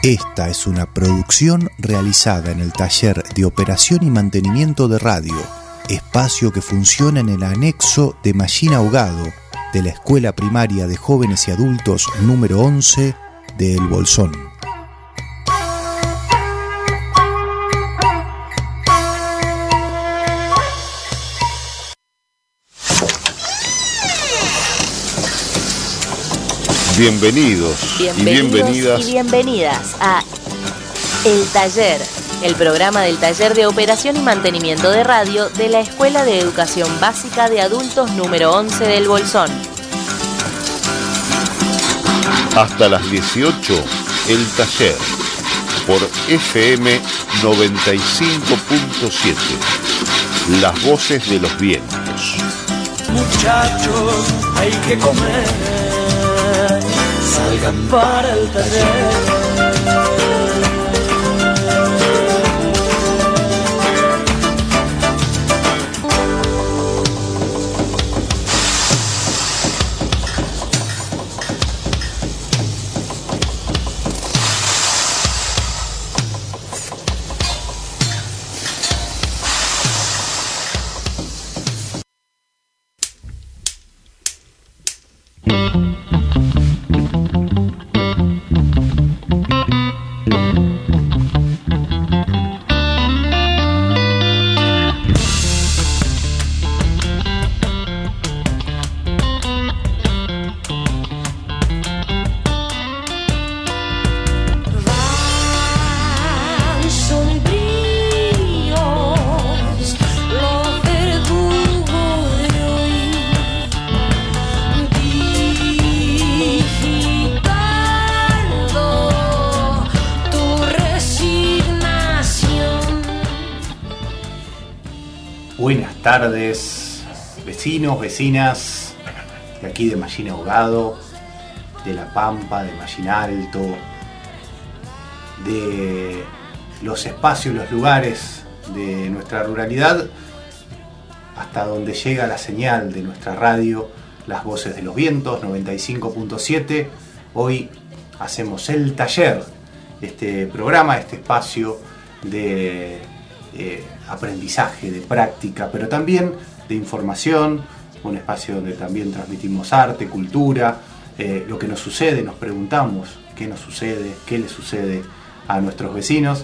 Esta es una producción realizada en el Taller de Operación y Mantenimiento de Radio, espacio que funciona en el anexo de Mallín Ahogado de la Escuela Primaria de Jóvenes y Adultos número 11 de El Bolsón. Bienvenidos y bienvenidas a El Taller, el programa del Taller de Operación y Mantenimiento de Radio de la Escuela de Educación Básica de Adultos número 11 del Bolsón. Hasta las 18, El Taller, por FM 95.7, las voces de los vientos. Muchachos, hay que comer. Salgan para el taller. Buenas tardes, vecinos, vecinas de aquí de Mallín Ahogado, de La Pampa, de Mallín Alto, de los espacios, los lugares de nuestra ruralidad, hasta donde llega la señal de nuestra radio, Las Voces de los Vientos, 95.7. Hoy hacemos El Taller, este programa, este espacio de aprendizaje, de práctica, pero también de información, un espacio donde también transmitimos arte, cultura, lo que nos sucede, nos preguntamos qué nos sucede, qué le sucede a nuestros vecinos,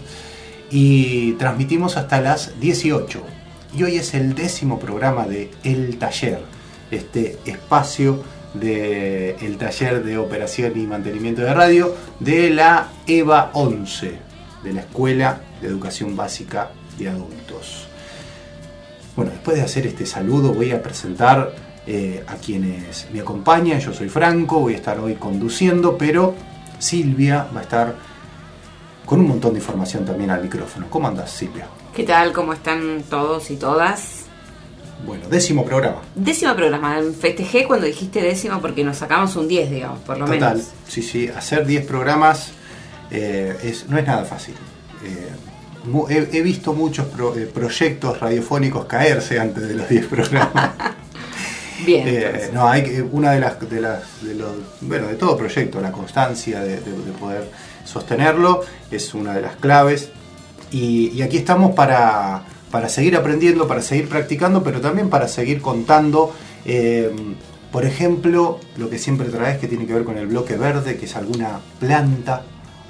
y transmitimos hasta las 18. Y hoy es el 10º programa de El Taller, este espacio de el Taller de Operación y Mantenimiento de Radio de la EVA 11, de la Escuela de Educación Básica de Adultos. Bueno, después de hacer este saludo voy a presentar a quienes me acompañan. Yo soy Franco, voy a estar hoy conduciendo, pero Silvia va a estar con un montón de información también al micrófono. ¿Cómo andás, Silvia? ¿Qué tal? ¿Cómo están todos y todas? Bueno, 10º programa. 10º programa. Festejé cuando dijiste 10º porque nos sacamos un 10, digamos, por lo menos. Total, sí, hacer 10 programas no es nada fácil. He visto muchos proyectos radiofónicos caerse antes de los 10 programas. Bien. No, una de todo proyecto, la constancia de poder sostenerlo es una de las claves. Y aquí estamos para seguir aprendiendo, para seguir practicando, pero también para seguir contando. Por ejemplo, lo que siempre traes que tiene que ver con el bloque verde, que es algunas plantas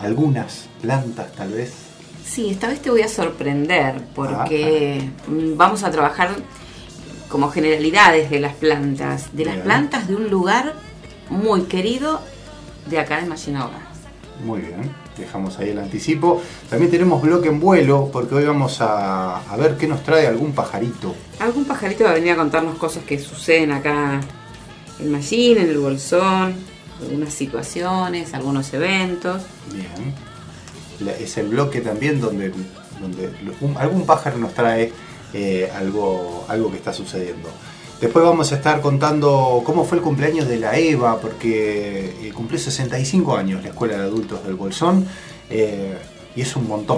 tal vez. Sí, esta vez te voy a sorprender porque vamos a trabajar como generalidades de las plantas, las plantas de un lugar muy querido de acá de Mallín Ahogado. Muy bien, dejamos ahí el anticipo. También tenemos bloque en vuelo porque hoy vamos a ver qué nos trae algún pajarito. Algún pajarito va a venir a contarnos cosas que suceden acá en Mallín, en el Bolsón, algunas situaciones, algunos eventos. Bien. Es el bloque también donde algún pájaro nos trae algo que está sucediendo. Después vamos a estar contando cómo fue el cumpleaños de la EVA, porque cumplió 65 años la Escuela de Adultos del Bolsón, y es un montón.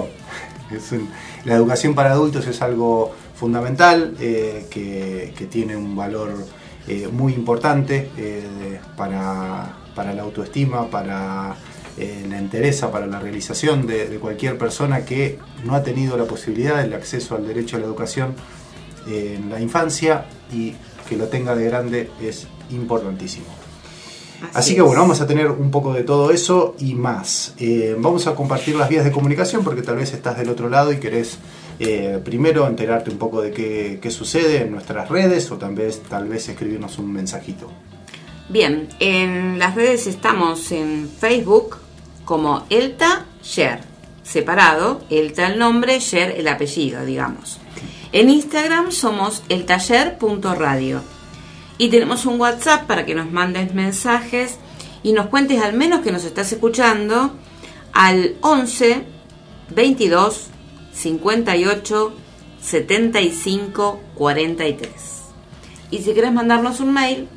La educación para adultos es algo fundamental, que tiene un valor muy importante para la autoestima, para la entereza para la realización de cualquier persona que no ha tenido la posibilidad del acceso al derecho a la educación en la infancia, y que lo tenga de grande es importantísimo. Así que bueno, vamos a tener un poco de todo eso y más. Vamos a compartir las vías de comunicación, porque tal vez estás del otro lado y querés primero enterarte un poco de qué sucede en nuestras redes, o tal vez escribirnos un mensajito. Bien, en las redes estamos en Facebook como Elta Sher, separado, Elta el nombre, Sher el apellido, digamos. En Instagram somos eltaller.radio. Y tenemos un WhatsApp para que nos mandes mensajes y nos cuentes al menos que nos estás escuchando al 11 22 58 75 43. Y si querés mandarnos un mail,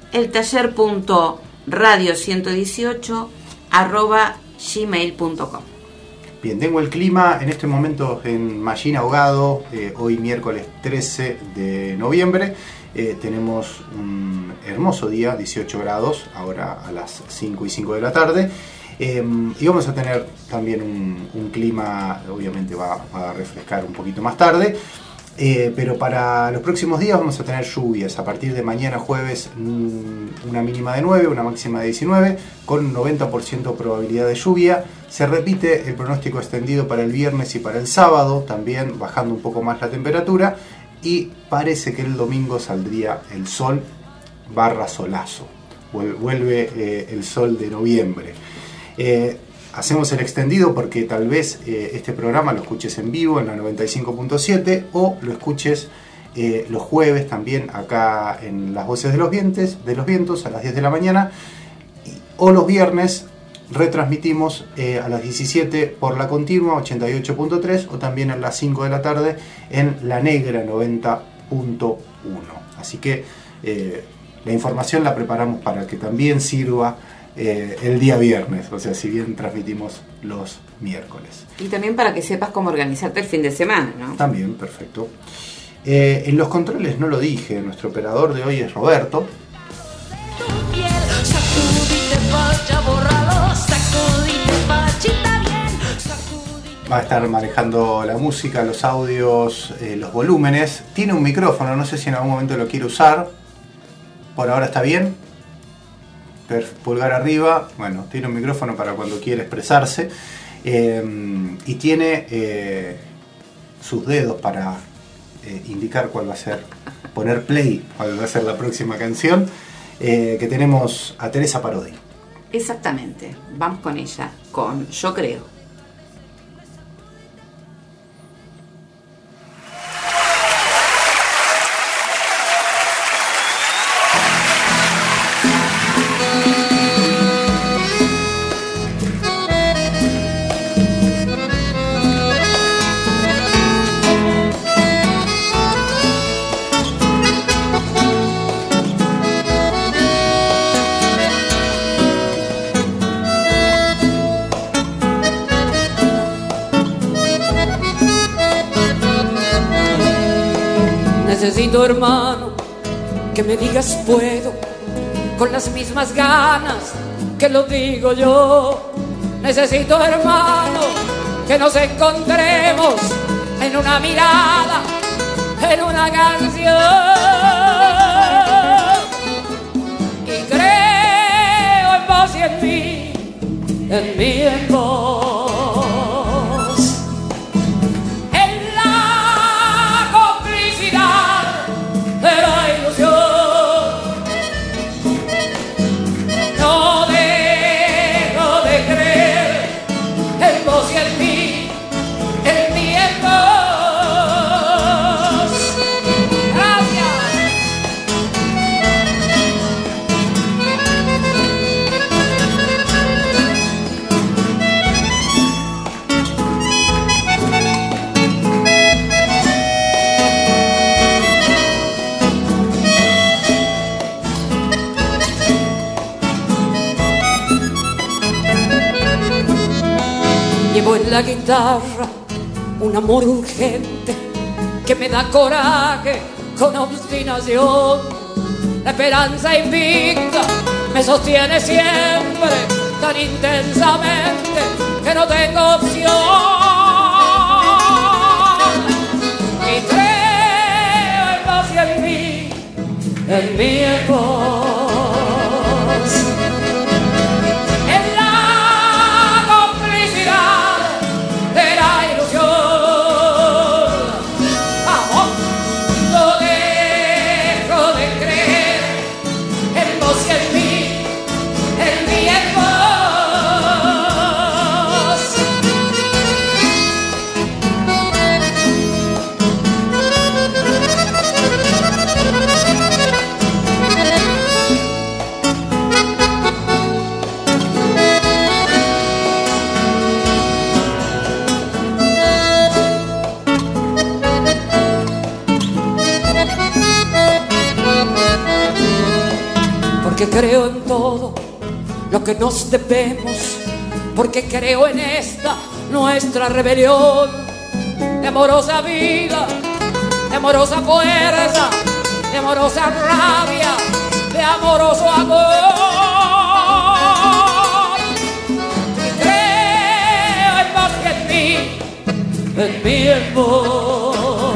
eltaller.radio118@gmail.com. Bien, tengo el clima en este momento en Mallín Ahogado, hoy miércoles 13 de noviembre. Tenemos un hermoso día, 18 grados, ahora a las 5:05 de la tarde. Y vamos a tener también un clima, obviamente va a refrescar un poquito más tarde. Pero para los próximos días vamos a tener lluvias. A partir de mañana jueves, una mínima de 9, una máxima de 19, con 90% probabilidad de lluvia. Se repite el pronóstico extendido para el viernes y para el sábado, también bajando un poco más la temperatura. Y parece que el domingo saldría el sol / solazo. Vuelve el sol de noviembre. Hacemos el extendido porque tal vez este programa lo escuches en vivo en la 95.7 o lo escuches los jueves también acá en Las Voces de los Vientos a las 10 de la mañana, o los viernes retransmitimos a las 17 por la continua 88.3 o también a las 5 de la tarde en La Negra 90.1. Así que la información la preparamos para que también sirva el día viernes, o sea, si bien transmitimos los miércoles. Y también para que sepas cómo organizarte el fin de semana, ¿no? También, perfecto. En los controles no lo dije, nuestro operador de hoy es Roberto. Va a estar manejando la música, los audios, los volúmenes. Tiene un micrófono, no sé si en algún momento lo quiere usar. Por ahora está bien. Pulgar arriba. Bueno, tiene un micrófono para cuando quiere expresarse. Y tiene sus dedos para indicar cuál va a ser, poner play, cuál va a ser la próxima canción. Que tenemos a Teresa Parodi. Exactamente, vamos con ella, con Yo Creo. Necesito, hermano, que me digas puedo, con las mismas ganas que lo digo yo. Necesito, hermano, que nos encontremos en una mirada, en una canción. Y creo en vos y en mí en vos. Llevo en la guitarra un amor urgente que me da coraje con obstinación. La esperanza invicta me sostiene siempre tan intensamente que no tengo opción. Y creo en vos y en mí, en mi voz, en la complicidad de la ilusión. Vamos, no dejo de creer en vos y en mí, en mi voz. Porque creo en todo lo que nos debemos, porque creo en esta nuestra rebelión de amorosa vida, de amorosa fuerza, de amorosa rabia, de amoroso amor. Y creo en vos y en mí en vos.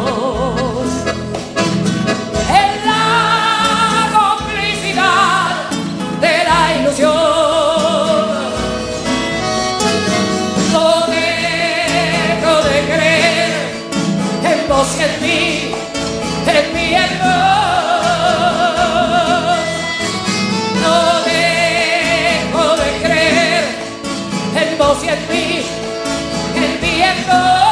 No dejo de creer en vos y en mí voz. No dejo de creer en vos y en mí voz.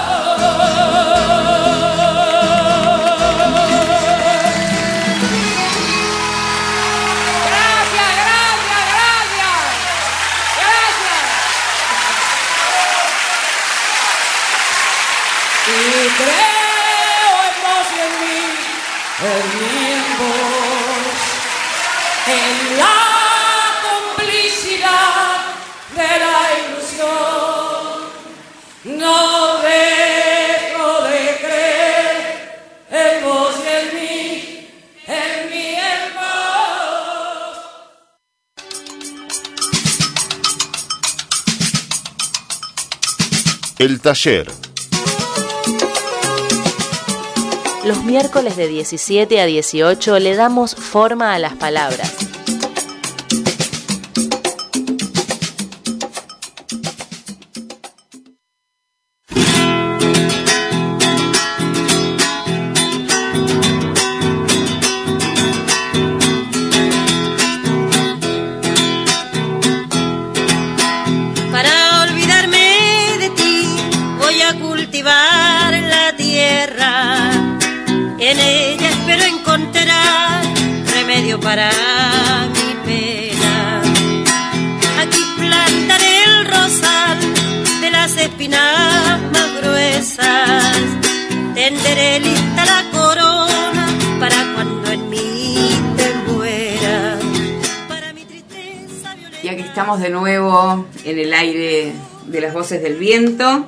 Creo en vos y en mí voz, en la complicidad de la ilusión. No dejo de creer en vos y en mí voz. El taller. Los miércoles de 17 a 18 le damos forma a las palabras. Para olvidarme de ti voy a cultivar la tierra. En ella espero encontrar remedio para mi pena. Aquí plantaré el rosal de las espinas más gruesas. Tenderé lista la corona para cuando en mí te muera. Para mi tristeza violenta. Y aquí estamos de nuevo en el aire de las voces del viento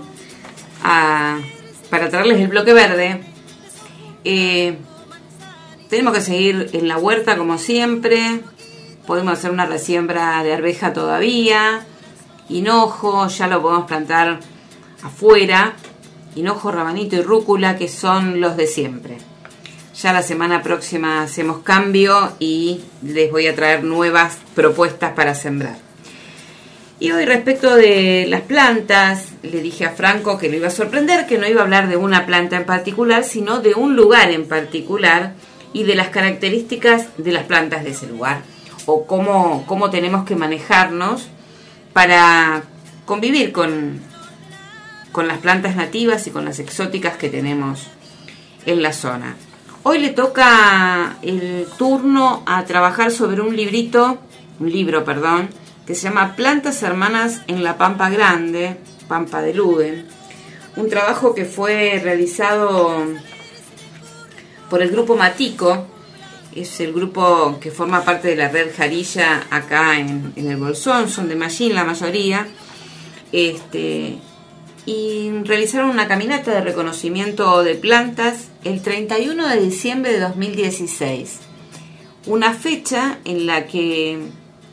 para traerles el bloque verde. Tenemos que seguir en la huerta como siempre. Podemos hacer una resiembra de arveja todavía. Hinojo, ya lo podemos plantar afuera. Hinojo, rabanito y rúcula, que son los de siempre. Ya la semana próxima hacemos cambio y les voy a traer nuevas propuestas para sembrar. Y hoy, respecto de las plantas, le dije a Franco que lo iba a sorprender, que no iba a hablar de una planta en particular, sino de un lugar en particular y de las características de las plantas de ese lugar, o cómo tenemos que manejarnos para convivir con las plantas nativas y con las exóticas que tenemos en la zona. Hoy le toca el turno a trabajar sobre un libro, que se llama Plantas Hermanas en la Pampa Grande, Pampa de Luden. Un trabajo que fue realizado por el grupo Matico, es el grupo que forma parte de la red Jarilla acá en el Bolsón, son de Mallín la mayoría, y realizaron una caminata de reconocimiento de plantas el 31 de diciembre de 2016, una fecha en la que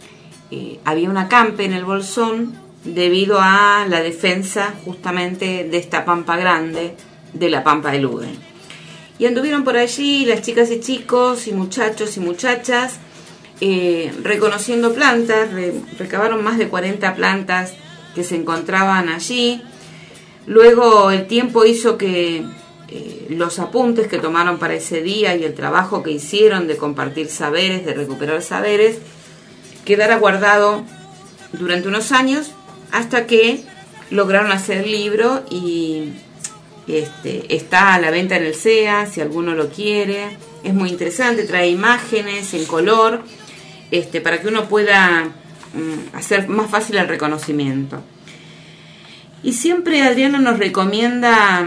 había un acampe en el Bolsón debido a la defensa justamente de esta pampa grande, de la Pampa de Luden. Y anduvieron por allí las chicas y chicos y muchachos y muchachas reconociendo plantas, recabaron más de 40 plantas que se encontraban allí. Luego el tiempo hizo que los apuntes que tomaron para ese día y el trabajo que hicieron de compartir saberes, de recuperar saberes, quedara guardado durante unos años hasta que lograron hacer el libro y está a la venta en el SEA, si alguno lo quiere. Es muy interesante, trae imágenes en color para que uno pueda hacer más fácil el reconocimiento. Y siempre Adriana nos recomienda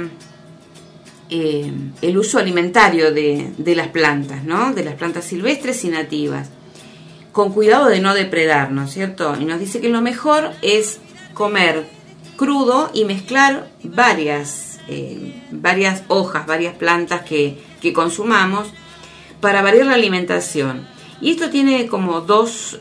el uso alimentario de las plantas, ¿no? De las plantas silvestres y nativas, con cuidado de no depredar, ¿no es cierto? Y nos dice que lo mejor es comer crudo y mezclar varias hojas, varias plantas que consumamos para variar la alimentación. Y esto tiene como dos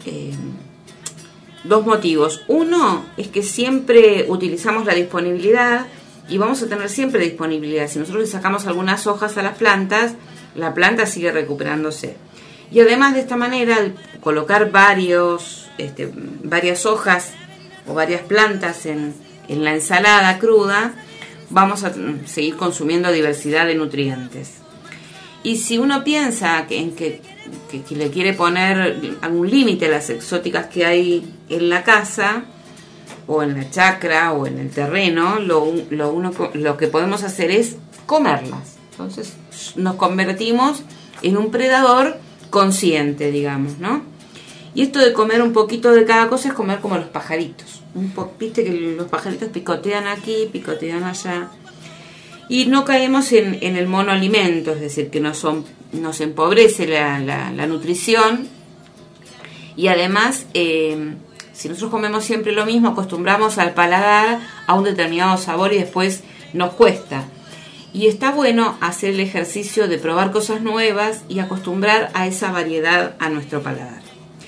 motivos. Uno es que siempre utilizamos la disponibilidad y vamos a tener siempre disponibilidad. Si nosotros le sacamos algunas hojas a las plantas, la planta sigue recuperándose. Y además de esta manera, al colocar varias hojas o varias plantas en la ensalada cruda, vamos a seguir consumiendo diversidad de nutrientes. Y si uno piensa que le quiere poner algún límite a las exóticas que hay en la casa, o en la chacra, o en el terreno, lo que podemos hacer es comerlas. Entonces nos convertimos en un predador consciente, digamos, ¿no? Y esto de comer un poquito de cada cosa es comer como los pajaritos. Viste que los pajaritos picotean aquí, picotean allá. Y no caemos en el monoalimento, es decir, que nos empobrece la nutrición. Y además, si nosotros comemos siempre lo mismo, acostumbramos al paladar a un determinado sabor y después nos cuesta. Y está bueno hacer el ejercicio de probar cosas nuevas y acostumbrar a esa variedad a nuestro paladar.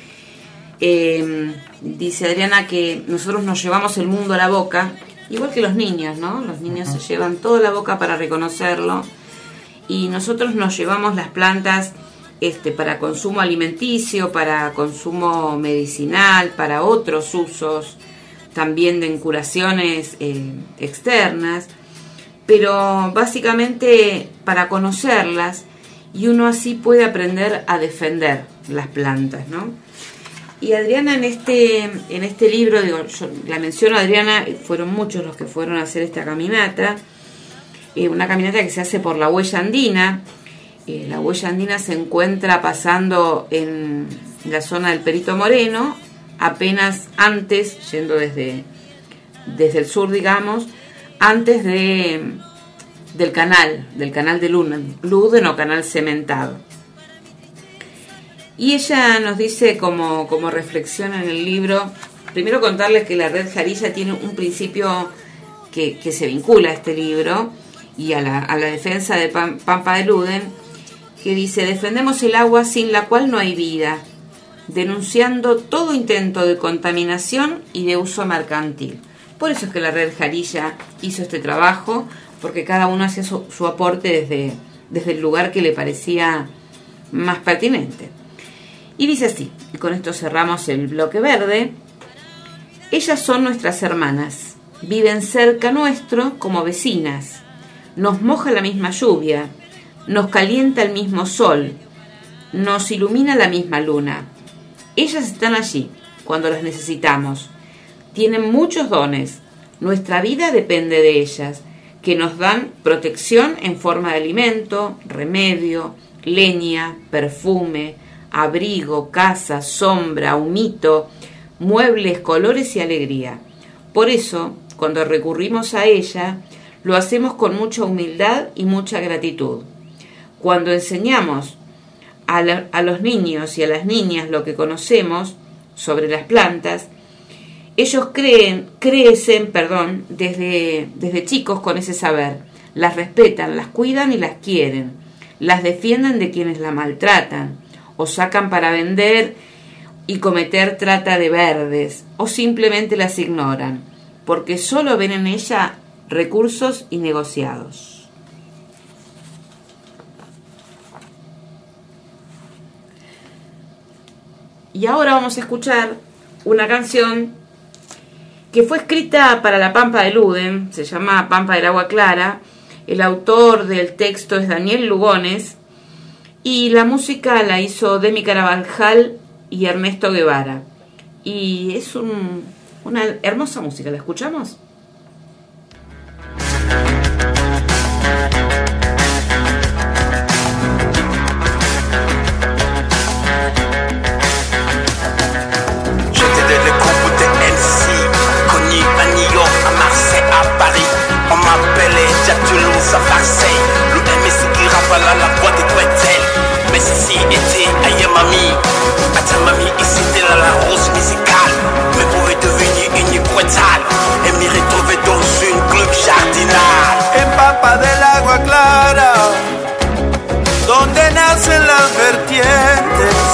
Dice Adriana que nosotros nos llevamos el mundo a la boca, igual que los niños, ¿no? Los niños se llevan toda la boca para reconocerlo y nosotros nos llevamos las plantas para consumo alimenticio, para consumo medicinal, para otros usos, también de curaciones externas, pero básicamente para conocerlas y uno así puede aprender a defender las plantas, ¿no? Y Adriana en este libro, yo la menciono a Adriana, fueron muchos los que fueron a hacer esta caminata, una caminata que se hace por la huella andina. La huella andina se encuentra pasando en la zona del Perito Moreno, apenas antes, yendo desde el sur, digamos, antes del canal de Luden o canal cementado. Y ella nos dice como reflexión en el libro, primero contarles que la Red Jarilla tiene un principio que se vincula a este libro y a la defensa de Pampa de Luden, que dice: defendemos el agua sin la cual no hay vida, denunciando todo intento de contaminación y de uso mercantil. Por eso es que la Red Jarilla hizo este trabajo, porque cada uno hacía su aporte desde el lugar que le parecía más pertinente. Y dice así, y con esto cerramos el bloque verde: ellas son nuestras hermanas, viven cerca nuestro como vecinas, nos moja la misma lluvia, nos calienta el mismo sol, nos ilumina la misma luna. Ellas están allí cuando las necesitamos, tienen muchos dones, nuestra vida depende de ellas, que nos dan protección en forma de alimento, remedio, leña, perfume, abrigo, casa, sombra, humito, muebles, colores y alegría. Por eso, cuando recurrimos a ella, lo hacemos con mucha humildad y mucha gratitud. Cuando enseñamos a los niños y a las niñas lo que conocemos sobre las plantas, ellos crecen desde chicos con ese saber. Las respetan, las cuidan y las quieren. Las defienden de quienes la maltratan, o sacan para vender, y cometer trata de verdes, o simplemente las ignoran, porque solo ven en ella recursos innegociados. Y ahora vamos a escuchar una canción que fue escrita para la Pampa de Luden, se llama Pampa del Agua Clara. El autor del texto es Daniel Lugones y la música la hizo Demi Carabajal y Ernesto Guevara. Y es una hermosa música, ¿la escuchamos? On m'appelait déjà Toulouse à Marseille. Le MC qui rappelle à la boîte de Quetel. Mais ceci était aïe mamie. À ta mamie ici c'était la rose musicale. Mais pouvait devenir une Quetal et m'y retrouver dans une club jardinal. En Pampa del Agua Clara, donde nacen las vertientes,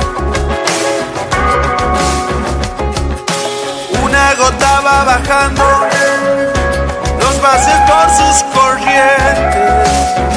una gota va bajando los valles por sus corrientes.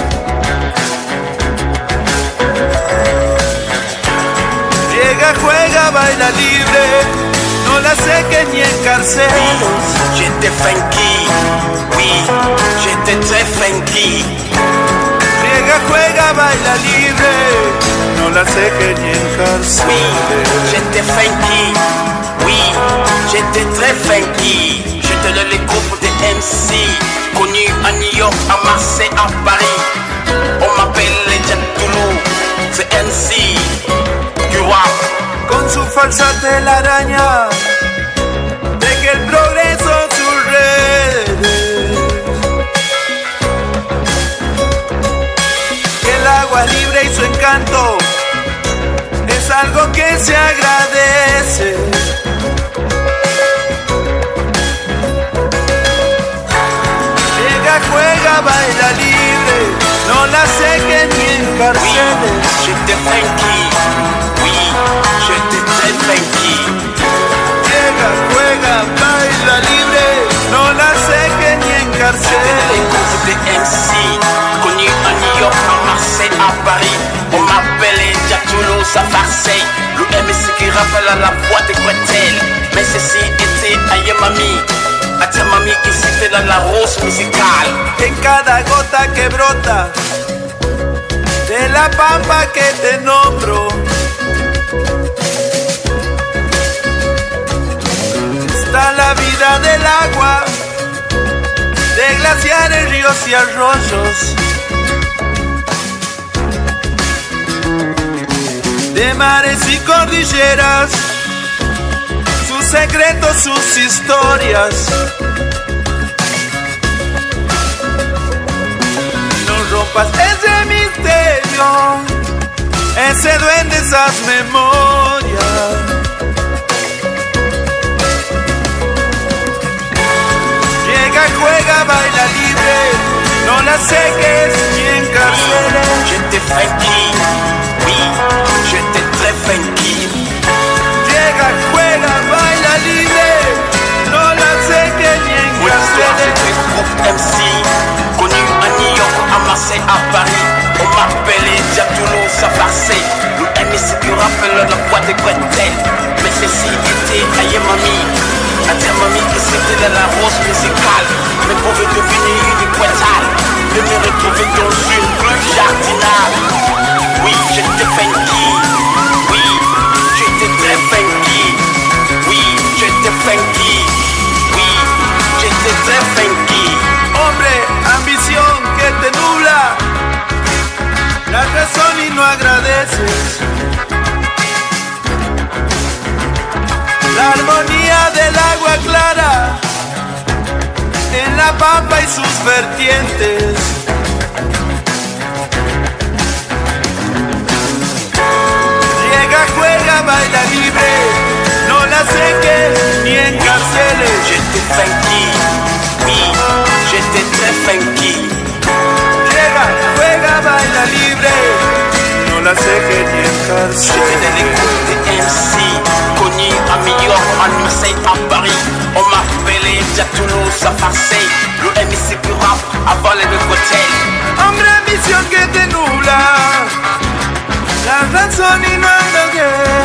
Llega, juega, baila libre, no la seque ni encarceles. J'étais funky, oui, j'étais très funky. Llega, juega, baila libre, no la seque ni encarceles. Oui, j'étais funky, oui, j'étais très funky. J'étais le groupe de MC, connu à New York, à Marseille, à Paris. On m'appelle les Jack Toulouse, c'est MC, du rap. Con su falsa telaraña, deja el progreso en sus redes. El agua libre y su encanto es algo que se agradece. Juega, baila libre, no la seque ni encarceles. Oui, j'étais funky, oui, j'étais très funky. Llega, juega, baila libre, no la seque ni encarceles. Les groupes de MC, connus à New York, à Marseille, à Paris. On m'appelait Jack Toulouse à Marseille. Le MC qui rappelle à la boîte de Quetel. Mais ceci était aïe mamie. A ta mami hiciste la voz musical. En cada gota que brota de la pampa que te nombro, está la vida del agua, de glaciares, ríos y arroyos, de mares y cordilleras, sus secretos, sus historias. No rompas ese misterio, ese duende, esas memorias. Llega, juega, baila libre, no la seques ni encarceles. J'étais funky, oui, j'étais très funky. Llega, juega, baila libre, no la seques ni encarceles. J'étais groupe MC, connu à New York, à Marseille, à Paris. On m'appelait Jack Toulouse à Marseille. Le MC qui rappelle la boîte de Quetel. Mais ceci était aïe mamie. À ta mamie que c'était la rose musicale. Mais pouvait devenir une Quetal de me retrouver dans une club jardinale. Oui, j'étais funky. Oui, j'étais très funky. Oui, j'étais funky. Oui, j'étais très funky. Hombre, ambición que te nubla la razón y no agradeces. La armonía del agua clara en la pampa y sus vertientes. Llega, juega, baila libre, no la seques ni encarceles. J'étais funky, oui, j'étais très funky. Llega, juega, baila libre, no la seques ni encarceles. J'étais dans les groupes de MC.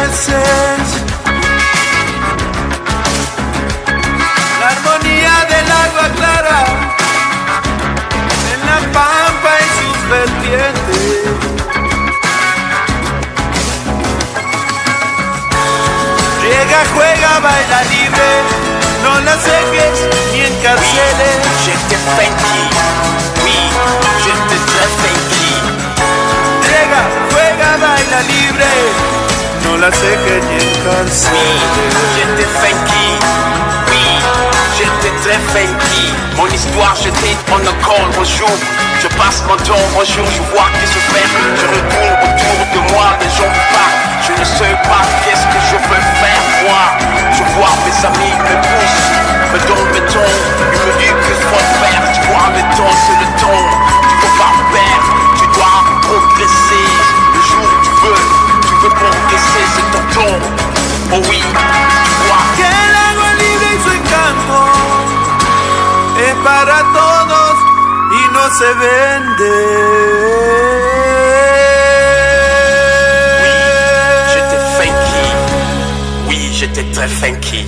veces la armonía del agua clara en la pampa y sus vertientes. Riega, juega, baila libre, no la cegues ni encarceles. J'étais funky, oui, j'étais très funky. Riega, juega, baila libre, no la cegues ni encarceles. J'étais funky, oui, j'étais très funky. Mon histoire, j'étais en école un jour. Je passe mon temps un jour, je vois que se fait. Je retourne autour de moi, les gens partent. Je ne sais pas qu'est-ce que je peux faire, moi. Je vois mes amis me poussent, me donnent mes tons. Ils me disent que je dois faire. Tu vois, le temps, c'est le temps. Tu peux pas perdre, tu dois progresser. Le jour où tu veux progresser, c'est ton temps. Oh oui, tu vois. Que el agua libre y su encanto es para todos y no se vende. J'étais très funky.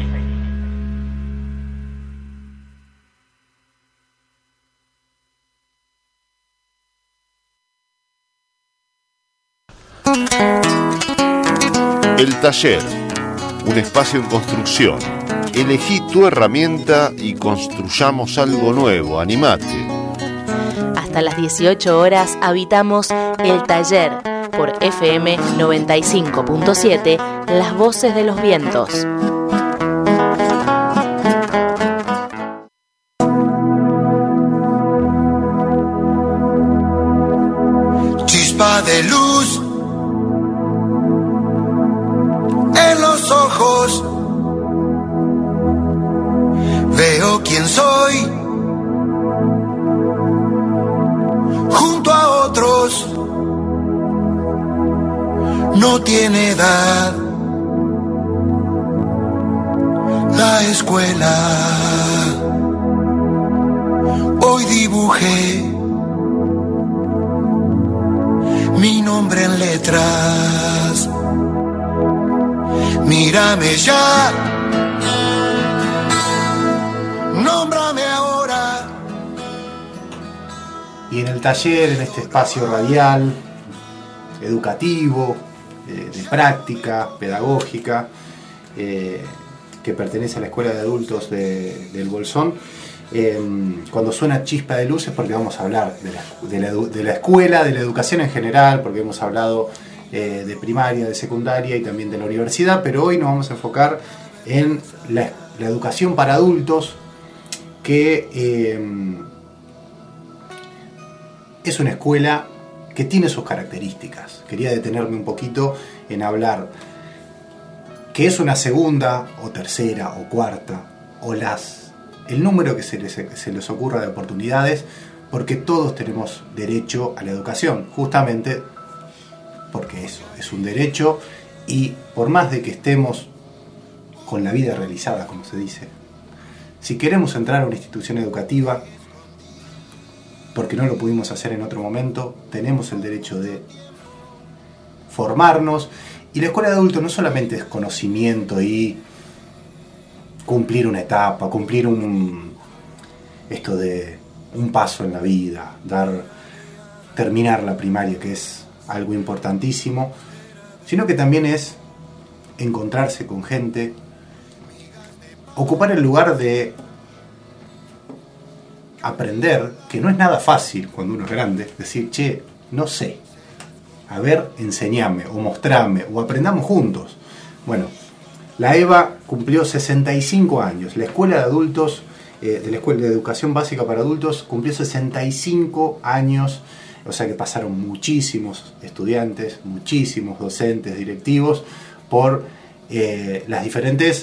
El taller, un espacio en construcción. Elegí tu herramienta y construyamos algo nuevo. Animate. Hasta las 18 horas habitamos El Taller por FM 95.7, Las Voces de los Vientos. Chispa de luz en los ojos, veo quién soy junto a otros. No tiene edad la escuela. Hoy dibujé mi nombre en letras. Mírame ya, nómbrame ahora. Y en el taller, en este espacio radial, educativo, de práctica, pedagógica, que pertenece a la Escuela de Adultos del Bolsón, cuando suena Chispa de Luz es porque vamos a hablar de la escuela, de la educación en general, porque hemos hablado de primaria, de secundaria y también de la universidad, pero hoy nos vamos a enfocar en la educación para adultos, que es una escuela que tiene sus características. Quería detenerme un poquito en hablar que es una segunda o tercera o cuarta o el número que se les ocurra de oportunidades, porque todos tenemos derecho a la educación, justamente porque eso es un derecho. Y por más de que estemos con la vida realizada, como se dice, si queremos entrar a una institución educativa porque no lo pudimos hacer en otro momento, tenemos el derecho de formarnos. Y la escuela de adultos no solamente es conocimiento y cumplir una etapa, cumplir un paso en la vida, terminar la primaria, que es algo importantísimo, sino que también es encontrarse con gente, ocupar el lugar de aprender, que no es nada fácil cuando uno es grande, decir, che, no sé, a ver, enseñame, o mostrame, o aprendamos juntos. Bueno, la EVA cumplió 65 años, la Escuela de Adultos, de la Escuela de Educación Básica para Adultos, cumplió 65 años, o sea que pasaron muchísimos estudiantes, muchísimos docentes, directivos, por los diferentes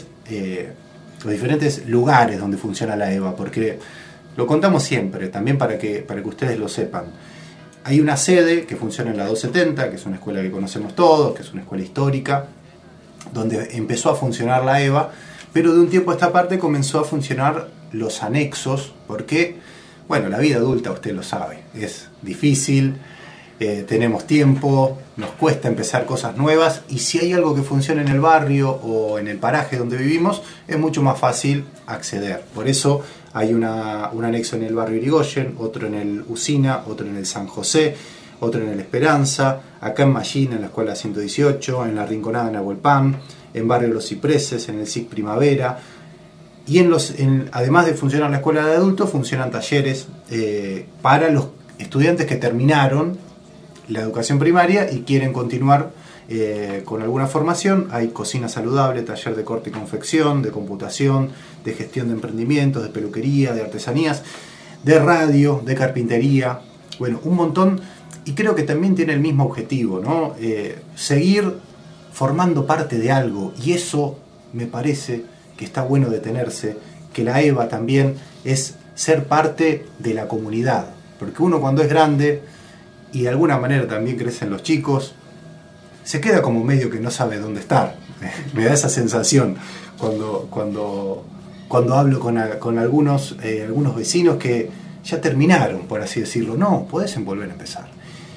lugares donde funciona la EVA, porque lo contamos siempre, también para que ustedes lo sepan. Hay una sede que funciona en la 270, que es una escuela que conocemos todos, que es una escuela histórica, donde empezó a funcionar la EVA, pero de un tiempo a esta parte comenzó a funcionar los anexos, porque, bueno, la vida adulta, usted lo sabe, es difícil, tenemos tiempo, nos cuesta empezar cosas nuevas, y si hay algo que funciona en el barrio o en el paraje donde vivimos, es mucho más fácil acceder. Por eso hay un anexo en el barrio Irigoyen, otro en el Usina, otro en el San José, otro en el Esperanza, acá en Mallín, en la Escuela 118, en la Rinconada en Abuelpán, en barrio Los Cipreses, en el SIC Primavera. Y además de funcionar la escuela de adultos, funcionan talleres para los estudiantes que terminaron la educación primaria y quieren continuar con alguna formación. Hay cocina saludable, taller de corte y confección, de computación, de gestión de emprendimientos, de peluquería, de artesanías, de radio, de carpintería, bueno, un montón. Y creo que también tiene el mismo objetivo, ¿no? Seguir formando parte de algo, y eso me parece que está bueno detenerse, que la EVA también es ser parte de la comunidad, porque uno cuando es grande, y de alguna manera también crecen los chicos, se queda como medio que no sabe dónde estar. Me da esa sensación cuando hablo con algunos vecinos que ya terminaron, por así decirlo. No, podés volver a empezar.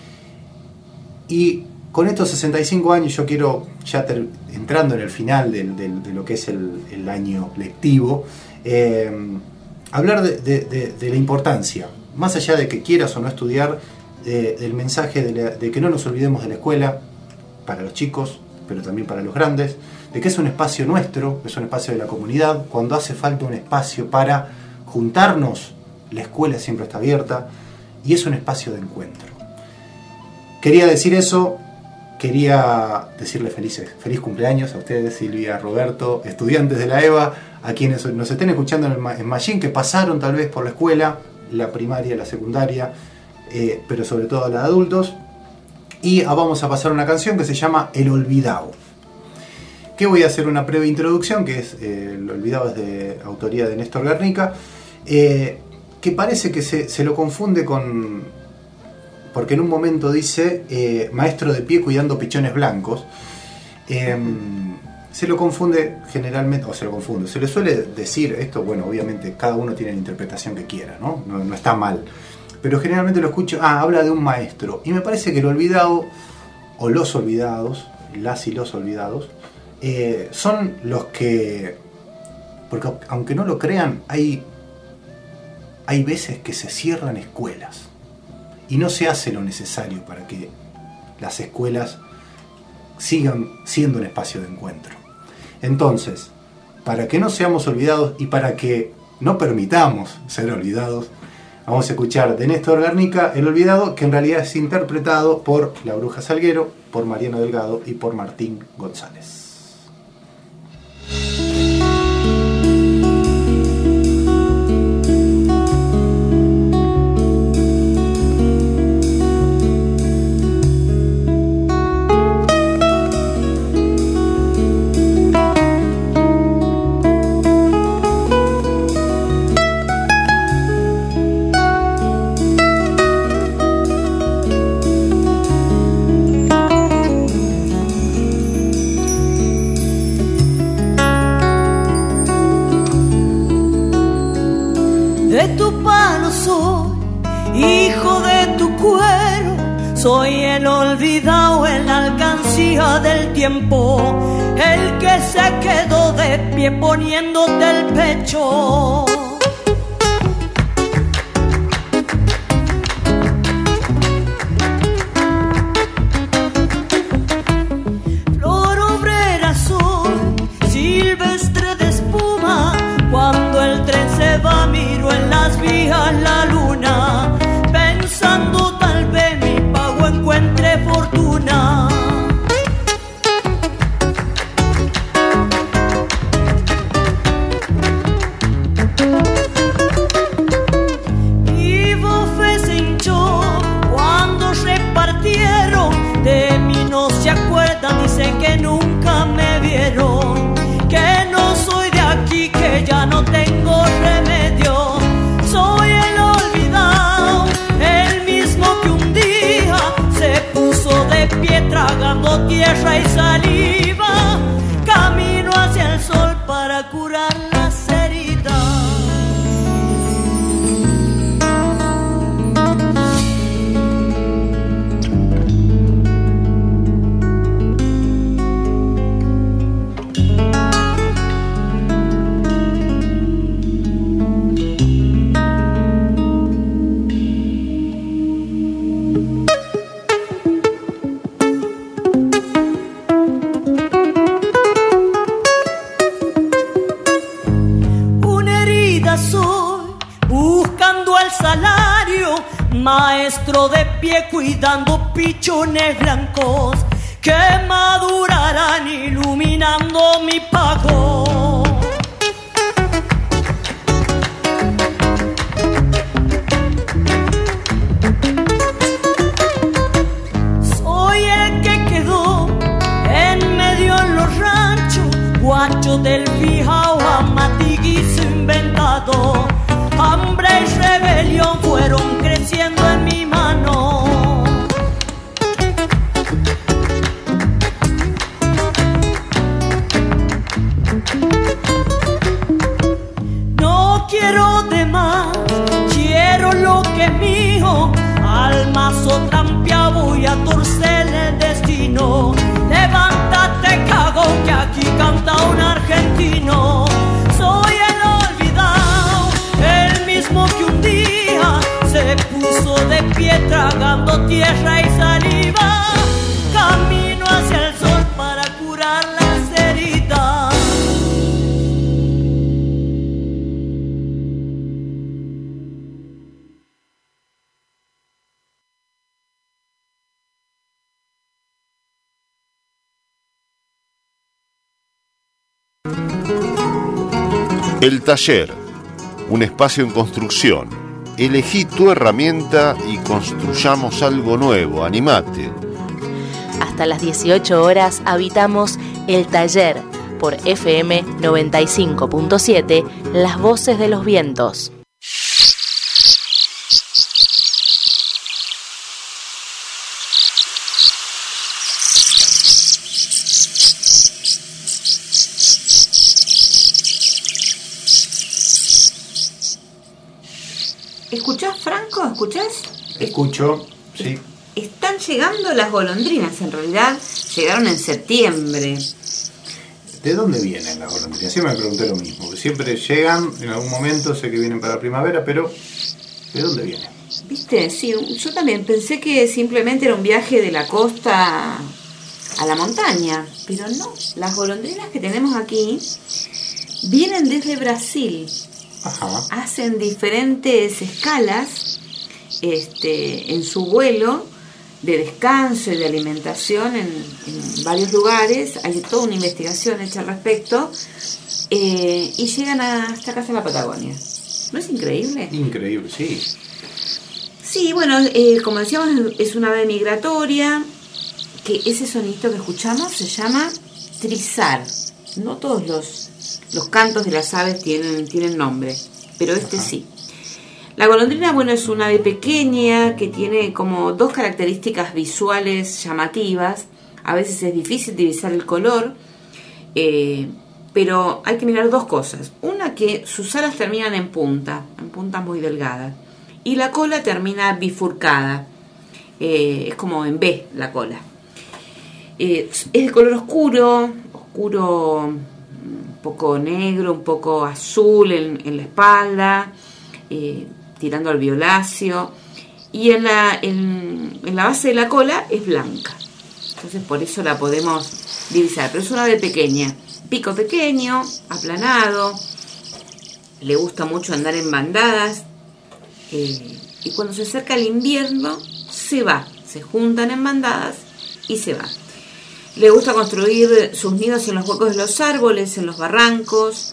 Y con estos 65 años yo quiero, ya entrando en el final de lo que es el año lectivo, hablar de la importancia, más allá de que quieras o no estudiar, del mensaje de que no nos olvidemos de la escuela, para los chicos, pero también para los grandes, de que es un espacio nuestro, es un espacio de la comunidad. Cuando hace falta un espacio para juntarnos, la escuela siempre está abierta, y es un espacio de encuentro. Quería decir eso, quería decirle feliz cumpleaños a ustedes, Silvia, Roberto, estudiantes de la EVA, a quienes nos estén escuchando en Mallín, que pasaron tal vez por la escuela, la primaria, la secundaria, pero sobre todo la de adultos. Y vamos a pasar una canción que se llama El Olvidado, que voy a hacer una breve introducción, que es El Olvidado, es de autoría de Néstor Guernica, que parece que se lo confunde con, porque en un momento dice maestro de pie cuidando pichones blancos. Se lo confunde generalmente, se le suele decir esto, bueno, obviamente cada uno tiene la interpretación que quiera, ¿no? No está mal, pero generalmente lo escucho, habla de un maestro, y me parece que el olvidado, o los olvidados, las y los olvidados, son los que, porque aunque no lo crean, hay veces que se cierran escuelas, y no se hace lo necesario para que las escuelas sigan siendo un espacio de encuentro. Entonces, para que no seamos olvidados y para que no permitamos ser olvidados, vamos a escuchar de Néstor Guernica El Olvidado, que en realidad es interpretado por La Bruja Salguero, por Mariano Delgado y por Martín González. Soy el olvidado en la alcancía del tiempo, el que se quedó de pie poniéndote el pecho. Flor obrera soy, silvestre de espuma, cuando el tren se va miro en las vías la luna, pensando tal vez mi pago encuentre fortuna. maestro de pie cuidando pichones blancos que madurarán iluminando mi pago. Soy el que quedó en medio en los ranchos, guacho del Bijao, amatiguizo inventado. Hambre y rebelión fueron creciendo en mi mano. No quiero de más, quiero lo que es mío. Al mazo trampeado voy a torcer el destino. Levántate, cago, que aquí canta un argentino. Soy el olvidado, el mismo que un día se puso de pie tragando tierra y saliva. Camino hacia el sol para curar las heridas. El taller, un espacio en construcción. Elegí tu herramienta y construyamos algo nuevo. Animate. Hasta las 18 horas habitamos El Taller por FM 95.7, Las Voces de los Vientos. ¿Escuchás, Franco? ¿Escuchás? Escucho, sí. Están llegando las golondrinas, en realidad llegaron en septiembre. ¿De dónde vienen las golondrinas? Siempre me pregunté lo mismo, que siempre llegan en algún momento, sé que vienen para la primavera, pero ¿de dónde vienen? ¿Viste? Sí, yo también pensé que simplemente era un viaje de la costa a la montaña, pero no, las golondrinas que tenemos aquí vienen desde Brasil. Ajá. Hacen diferentes escalas en su vuelo de descanso y de alimentación en varios lugares. Hay toda una investigación hecha al respecto y llegan hasta acá, a la Patagonia. ¿No es increíble? Increíble, sí. Sí, bueno, como decíamos, es una ave migratoria, que ese sonito que escuchamos se llama trizar. No todos los cantos de las aves tienen nombre, pero este Ajá. sí. La golondrina, bueno, es una ave pequeña que tiene como dos características visuales llamativas. A veces es difícil divisar el color, pero hay que mirar dos cosas. Una, que sus alas terminan en puntas muy delgadas, y la cola termina bifurcada, es como en B la cola. Es de color oscuro, un poco negro, un poco azul en la espalda, tirando al violáceo, y en la base de la cola es blanca. Entonces por eso la podemos divisar. Pero es una ave pequeña, pico pequeño, aplanado, le gusta mucho andar en bandadas, y cuando se acerca el invierno se juntan en bandadas y se va. Le gusta construir sus nidos en los huecos de los árboles, en los barrancos,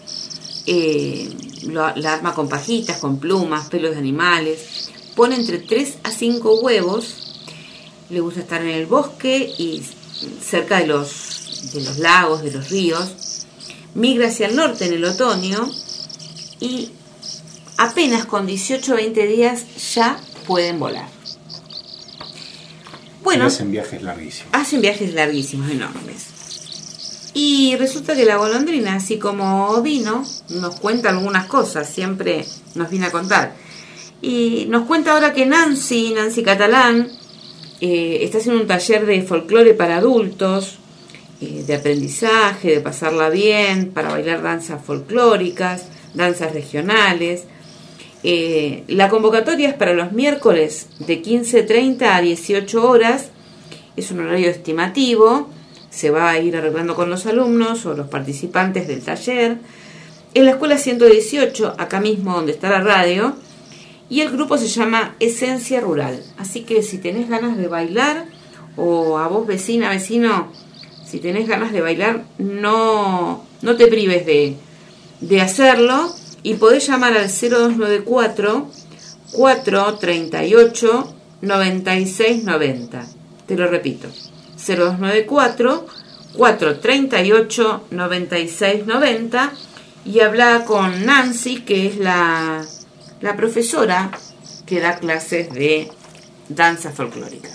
la arma con pajitas, con plumas, pelos de animales. Pone entre 3 a 5 huevos. Le gusta estar en el bosque y cerca de los lagos, de los ríos. Migra hacia el norte en el otoño y apenas con 18 o 20 días ya pueden volar. Bueno, y hacen viajes larguísimos. Hacen viajes larguísimos, enormes. Y resulta que la golondrina, así como vino, nos cuenta algunas cosas, siempre nos viene a contar. Y nos cuenta ahora que Nancy Catalán, está haciendo un taller de folclore para adultos, de aprendizaje, de pasarla bien, para bailar danzas folclóricas, danzas regionales. La convocatoria es para los miércoles de 15:30 a 18 horas. Es un horario estimativo. Se va a ir arreglando con los alumnos o los participantes del taller. En la escuela 118, acá mismo donde está la radio. y el grupo se llama Esencia Rural. Así que si tenés ganas de bailar, o a vos vecina, vecino, si tenés ganas de bailar, no te prives de hacerlo, y podés llamar al 0294 438 9690. Te lo repito, 0294 438 9690, y habla con Nancy, que es la profesora que da clases de danza folclórica.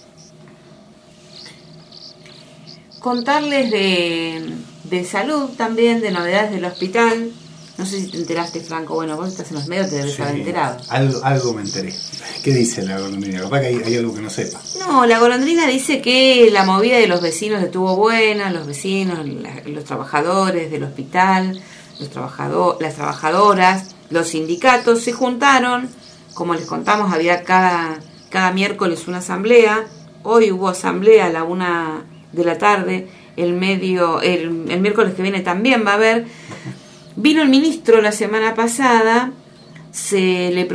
Contarles de salud también, de novedades del hospital. No sé si te enteraste, Franco. Bueno, vos estás en los medios, te debes haber enterado. Algo me enteré. ¿Qué dice la golondrina? Capaz que hay algo que no sepa. No, la golondrina dice que la movida de los vecinos estuvo buena, los vecinos, los trabajadores del hospital, las trabajadoras, los sindicatos se juntaron. Como les contamos, había cada miércoles una asamblea. Hoy hubo asamblea a la 1 de la tarde. El miércoles que viene también va a haber. Vino el ministro la semana pasada, se le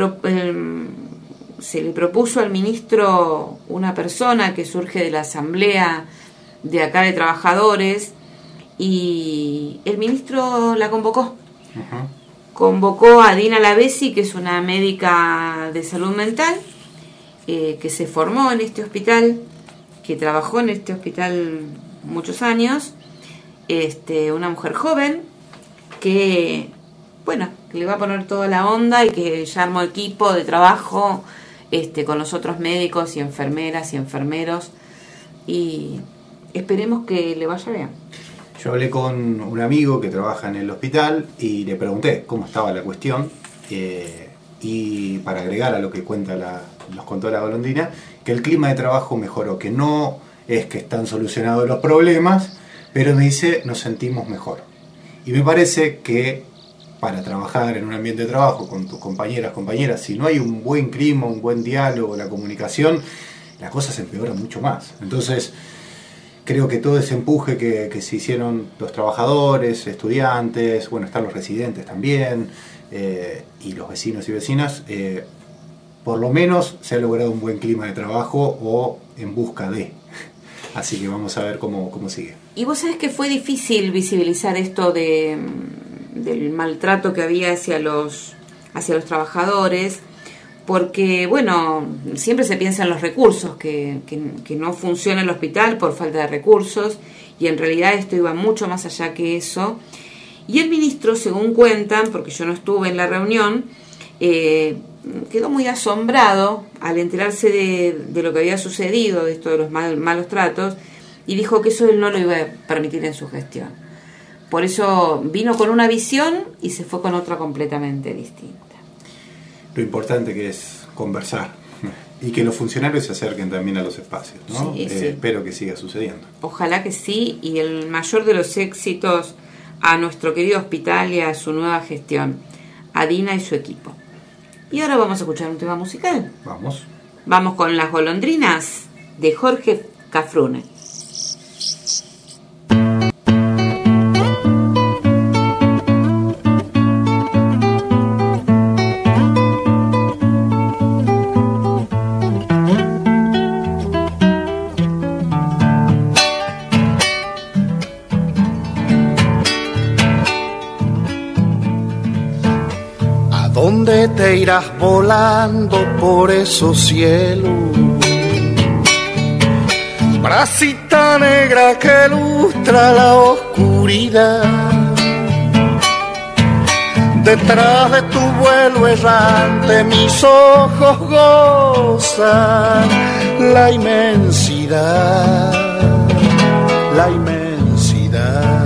propuso al ministro una persona que surge de la asamblea de acá de trabajadores, y el ministro la convocó. Uh-huh. Convocó a Dina Lavesi, que es una médica de salud mental, que se formó en este hospital, que trabajó en este hospital muchos años, una mujer joven, que le va a poner toda la onda, y que ya armó equipo de trabajo con los otros médicos y enfermeras y enfermeros, y esperemos que le vaya bien. Yo hablé con un amigo que trabaja en el hospital y le pregunté cómo estaba la cuestión, y para agregar a lo que nos contó la golondrina, que el clima de trabajo mejoró, que no es que están solucionados los problemas, pero me dice, nos sentimos mejor. Y me parece que para trabajar en un ambiente de trabajo con tus compañeras, si no hay un buen clima, un buen diálogo, la comunicación, las cosas se empeoran mucho más. Entonces, creo que todo ese empuje que se hicieron los trabajadores, estudiantes, están los residentes también, y los vecinos y vecinas, por lo menos se ha logrado un buen clima de trabajo, o en busca de. Así que vamos a ver cómo sigue. Y vos sabés que fue difícil visibilizar esto del maltrato que había hacia los trabajadores, porque, siempre se piensa en los recursos, que no funciona el hospital por falta de recursos, y en realidad esto iba mucho más allá que eso. Y el ministro, según cuentan, porque yo no estuve en la reunión, quedó muy asombrado al enterarse de lo que había sucedido, de esto de los malos tratos, y dijo que eso él no lo iba a permitir en su gestión. Por eso vino con una visión y se fue con otra completamente distinta. Lo importante que es conversar, y que los funcionarios se acerquen también a los espacios, ¿no? Sí. Espero que siga sucediendo. Ojalá que sí, y el mayor de los éxitos a nuestro querido hospital y a su nueva gestión, a Dina y su equipo. Y ahora vamos a escuchar un tema musical. Vamos con Las Golondrinas, de Jorge Cafrune. ¿Dónde te irás volando por esos cielos? Bracita negra que lustra la oscuridad. Detrás de tu vuelo errante mis ojos gozan la inmensidad, la inmensidad.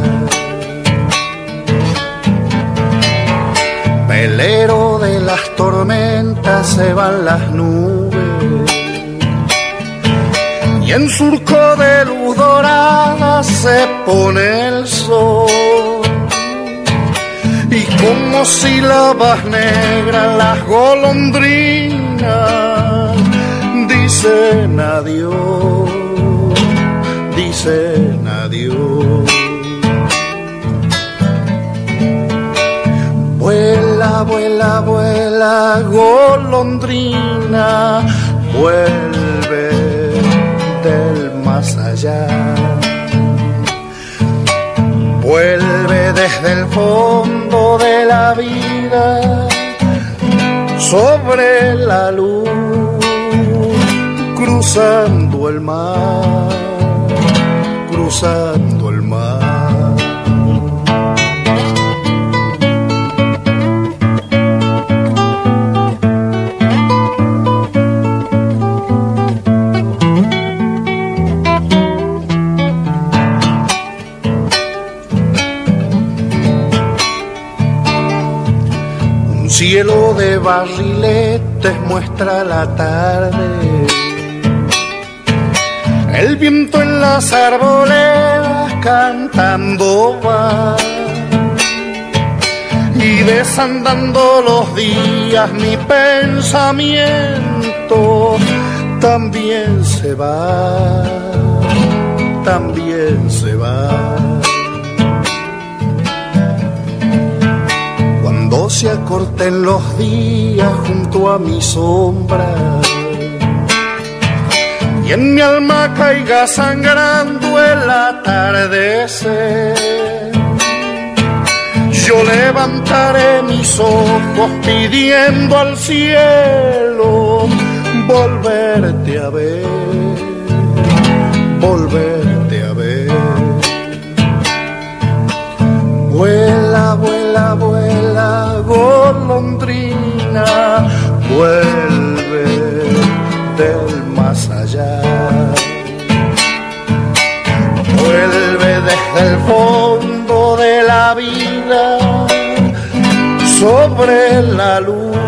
Velero de las tormentas se van las nubes, y en surco de luz dorada se pone el sol, y como sílabas negras las golondrinas dicen adiós, dicen adiós. Vuela, vuela, vuela, golondrina, vuelve del más allá. Vuelve desde el fondo de la vida, sobre la luz, cruzando el mar, cruzando el mar. Cielo de barriletes muestra la tarde, el viento en las arboledas cantando va, y desandando los días mi pensamiento también se va, también se va. Cuando se acorten los días junto a mi sombra y en mi alma caiga sangrando el atardecer, yo levantaré mis ojos pidiendo al cielo volverte a ver, volverte a ver. Vuela, vuela, vuela, golondrina, vuelve del más allá. Vuelve desde el fondo de la vida, sobre la luz,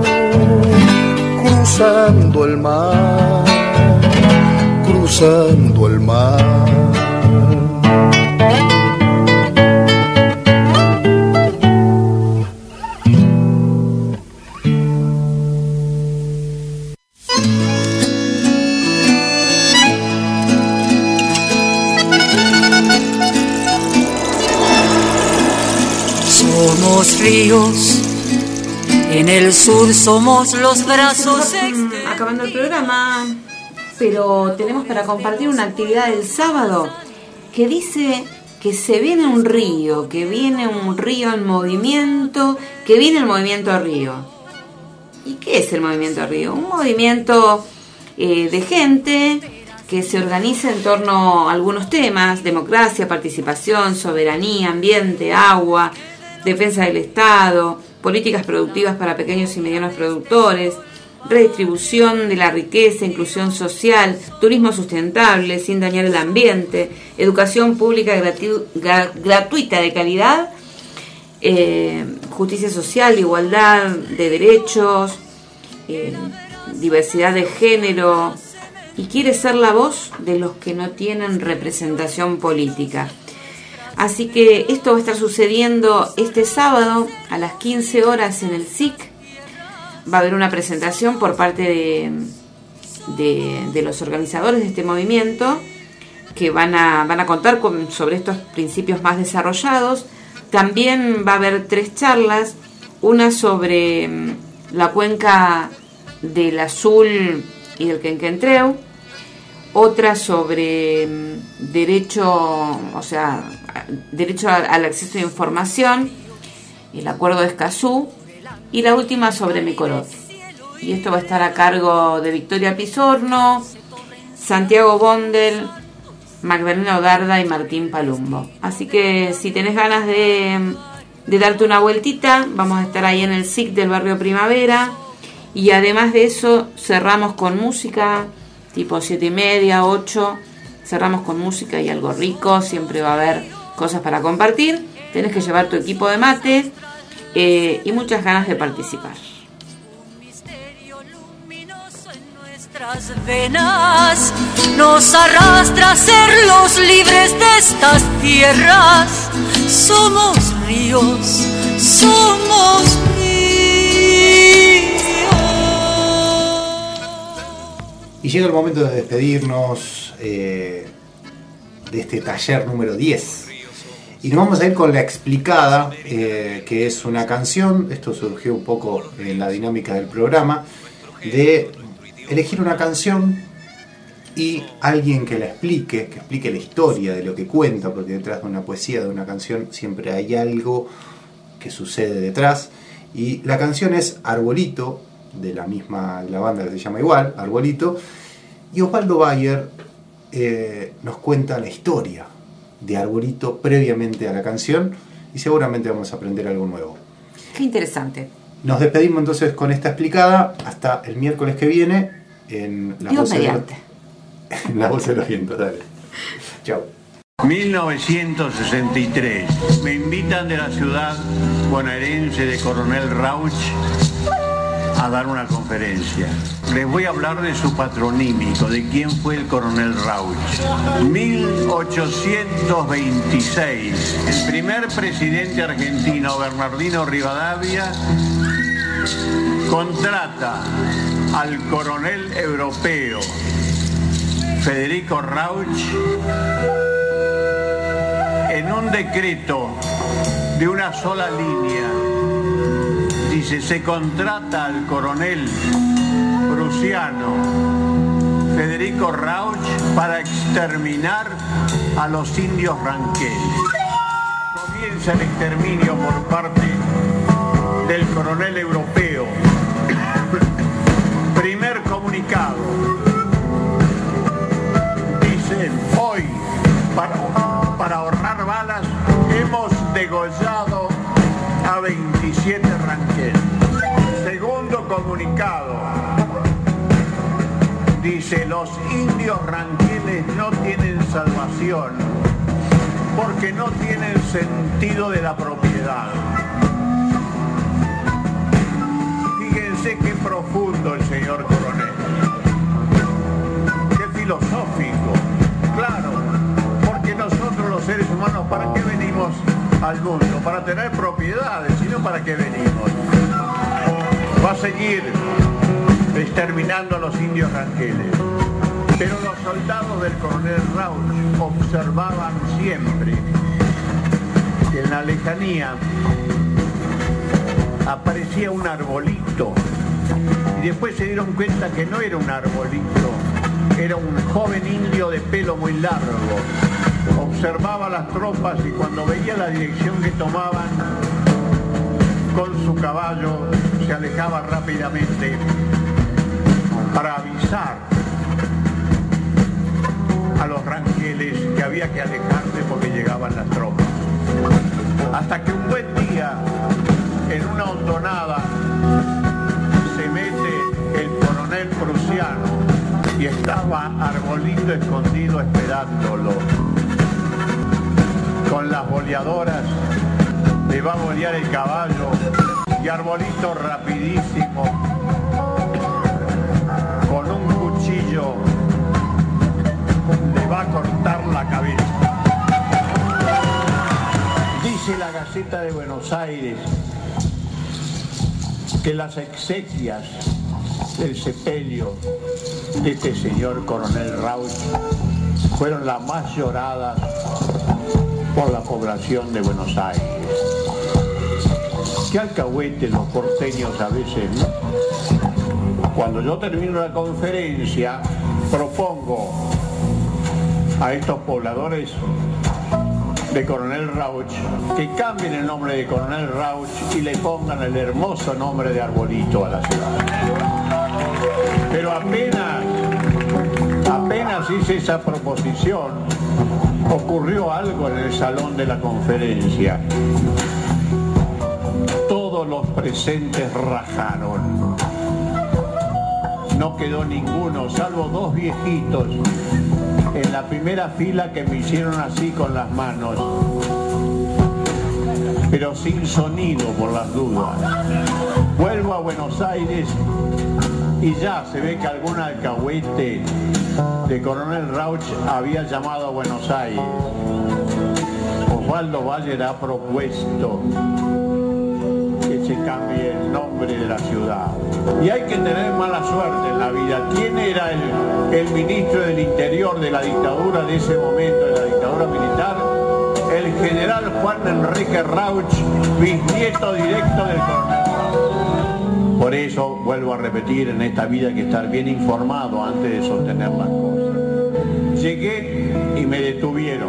cruzando el mar, cruzando el mar. Somos ríos, en el sur somos los brazos. Acabando el programa, pero tenemos para compartir una actividad del sábado que dice que se viene un río, que viene un río en movimiento, que viene el movimiento río. ¿Y qué es el movimiento río? Un movimiento de gente que se organiza en torno a algunos temas: democracia, participación, soberanía, ambiente, agua, defensa del Estado, políticas productivas para pequeños y medianos productores, redistribución de la riqueza, inclusión social, turismo sustentable sin dañar el ambiente, educación pública gratuita de calidad, justicia social, igualdad de derechos, diversidad de género, y quiere ser la voz de los que no tienen representación política. Así que esto va a estar sucediendo este sábado a las 15 horas en el SIC. Va a haber una presentación por parte de los organizadores de este movimiento, que van a contar sobre estos principios más desarrollados. También va a haber 3 charlas, una sobre la cuenca del Azul y del Quenquentreu, otra sobre derecho al acceso a información, el acuerdo de Escazú, y la última sobre Mecorot. Y esto va a estar a cargo de Victoria Pisorno, Santiago Bondel, Magdalena Odarda y Martín Palumbo. Así que si tenés ganas de darte una vueltita, vamos a estar ahí en el SIC del barrio Primavera. Y además de eso, cerramos con música, tipo 7:30, 8. Cerramos con música y algo rico. Siempre va a haber cosas para compartir. Tenés que llevar tu equipo de mate y muchas ganas de participar. Nuestras venas nos arrastra a ser los libres de estas tierras. Somos ríos, somos ríos. Y llega el momento de despedirnos de este taller número 10. Y nos vamos a ir con La Explicada, que es una canción, esto surgió un poco en la dinámica del programa, de elegir una canción y alguien que la explique, que explique la historia de lo que cuenta, porque detrás de una poesía, de una canción, siempre hay algo que sucede detrás. Y la canción es Arbolito, de la banda que se llama igual, Arbolito, y Osvaldo Bayer nos cuenta la historia de Arbolito previamente a la canción, y seguramente vamos a aprender algo nuevo. Qué interesante. Nos despedimos entonces con esta explicada hasta el miércoles que viene en La Voz de los Vientos. Dale. Chao. 1963. Me invitan de la ciudad bonaerense de Coronel Rauch a dar una conferencia. Les voy a hablar de su patronímico, de quién fue el Coronel Rauch. 1826, el primer presidente argentino, Bernardino Rivadavia, contrata al coronel europeo Federico Rauch en un decreto de una sola línea. Dice, se contrata al coronel prusiano Federico Rauch para exterminar a los indios ranqueles. Comienza el exterminio por parte del coronel europeo. Primer comunicado. Dicen, hoy, para ahorrar balas, hemos degollado a 27 ranqueles. Segundo comunicado. Dice, los indios ranqueles no tienen salvación porque no tienen sentido de la propiedad. Fíjense qué profundo el señor coronel. Qué filosófico. Claro, porque nosotros los seres humanos, ¿para qué venimos al mundo? Para tener propiedades, sino ¿para qué venimos? Va a seguir exterminando a los indios ranqueles. Pero los soldados del coronel Rauch observaban siempre que en la lejanía aparecía un arbolito, y después se dieron cuenta que no era un arbolito, era un joven indio de pelo muy largo. Observaba las tropas y cuando veía la dirección que tomaban con su caballo se alejaba rápidamente para avisar a los ranqueles que había que alejarse porque llegaban las tropas. Hasta que un buen día, en una hondonada, se mete el coronel prusiano y estaba Arbolito escondido esperándolo. Con las boleadoras le va a bolear el caballo y Arbolito rapidísimo, con un cuchillo, le va a cortar la cabeza. Dice la Gaceta de Buenos Aires que las exequias del sepelio de este señor coronel Rauch fueron las más lloradas por la población de Buenos Aires. Qué alcahuete los porteños a veces, ¿no? Cuando yo termino la conferencia, propongo a estos pobladores de Coronel Rauch que cambien el nombre de Coronel Rauch y le pongan el hermoso nombre de Arbolito a la ciudad. Pero apenas hice esa proposición, ocurrió algo en el salón de la conferencia. Todos los presentes rajaron. No quedó ninguno, salvo dos viejitos en la primera fila que me hicieron así con las manos, pero sin sonido por las dudas. Vuelvo a Buenos Aires y ya se ve que algún alcahuete de Coronel Rauch había llamado a Buenos Aires. Osvaldo Bayer ha propuesto que se cambie el nombre de la ciudad. Y hay que tener mala suerte en la vida. ¿Quién era el ministro del Interior de la dictadura de ese momento, de la dictadura militar? el general Juan Enrique Rauch, bisnieto directo del coronel Rauch. Por eso, vuelvo a repetir, en esta vida hay que estar bien informado antes de sostener las cosas. Llegué y me detuvieron.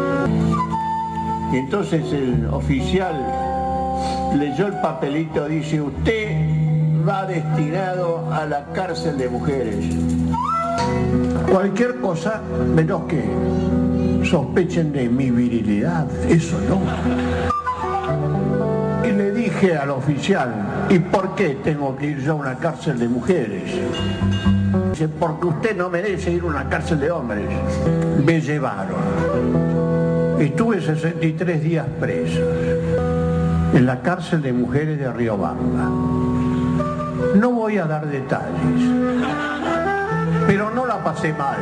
Y entonces el oficial leyó el papelito, dice: usted va destinado a la cárcel de mujeres. Cualquier cosa menos que sospechen de mi virilidad, eso no. Y le dije al oficial: ¿y por qué tengo que ir yo a una cárcel de mujeres? Dice: porque usted no merece ir a una cárcel de hombres. Me llevaron. Estuve 63 días preso en la cárcel de mujeres de Riobamba. No voy a dar detalles, pero no la pasé mal.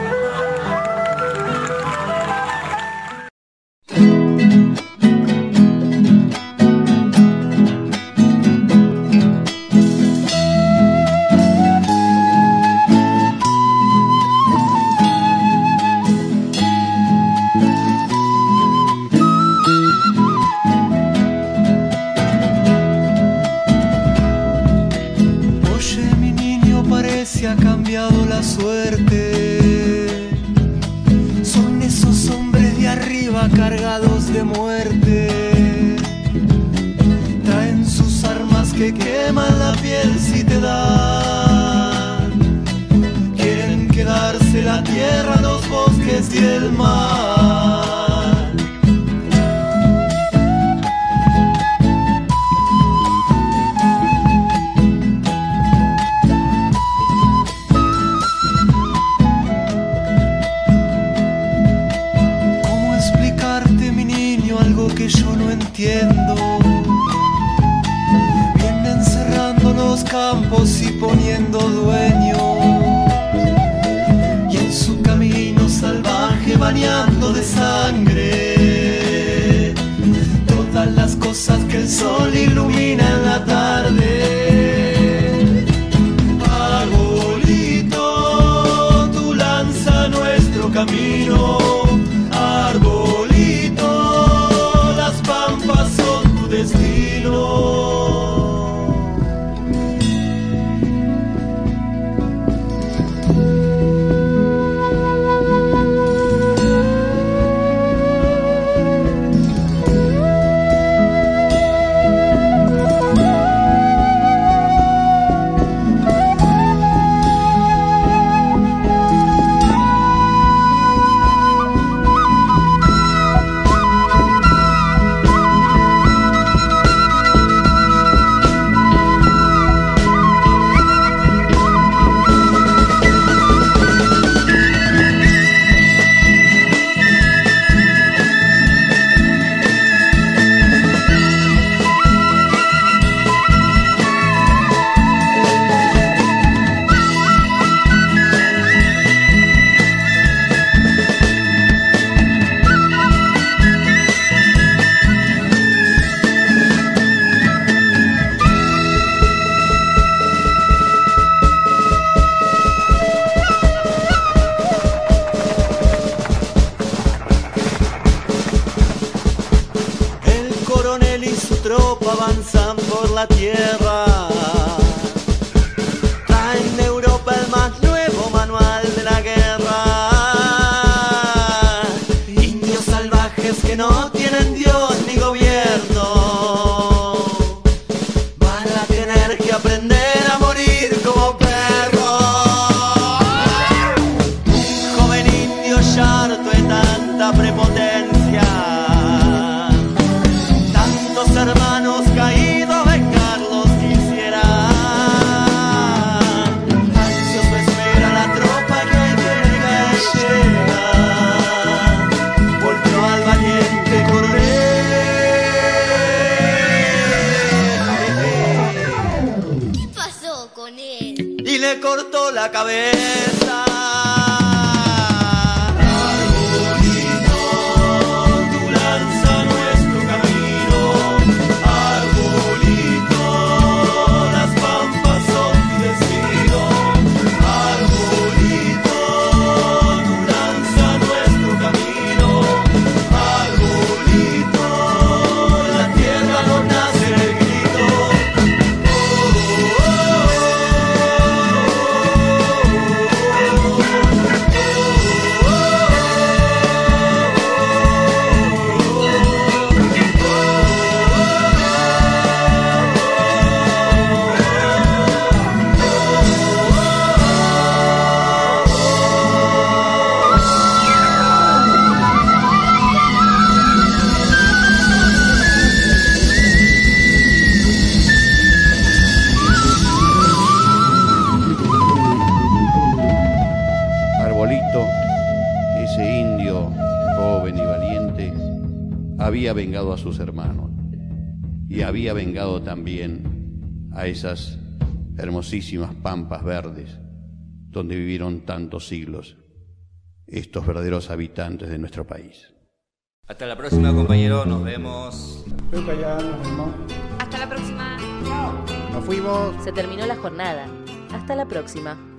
Ha cambiado la suerte. Son esos hombres de arriba cargados de muerte. Traen sus armas que queman la piel si te dan. Quieren quedarse la tierra, los bosques y el mar. Que yo no entiendo. Vienen cerrando los campos y poniendo dueños, y en su camino salvaje bañando de sangre todas las cosas que el sol ilumina en la tarde. Arbolito, tú lanza nuestro camino. Avanzan por la tierra, traen de Europa el más nuevo manual de la guerra. Indios salvajes que no tienen Dios ni gobierno, van a tener que aprender a morir como perros. Un joven indio ya harto de tanta prepotencia, tantos hermanos caídos vengarlos quisiera. Ansioso espera la tropa que hoy llega. Volvió al valiente coronel. ¿Qué pasó con él? Y le cortó la cabeza. Arbolito, Cristo, ese indio joven y valiente, había vengado a sus hermanos y había vengado también a esas hermosísimas pampas verdes donde vivieron tantos siglos estos verdaderos habitantes de nuestro país. Hasta la próxima, compañero, nos vemos. Hasta la próxima. Nos fuimos. Se terminó la jornada. Hasta la próxima.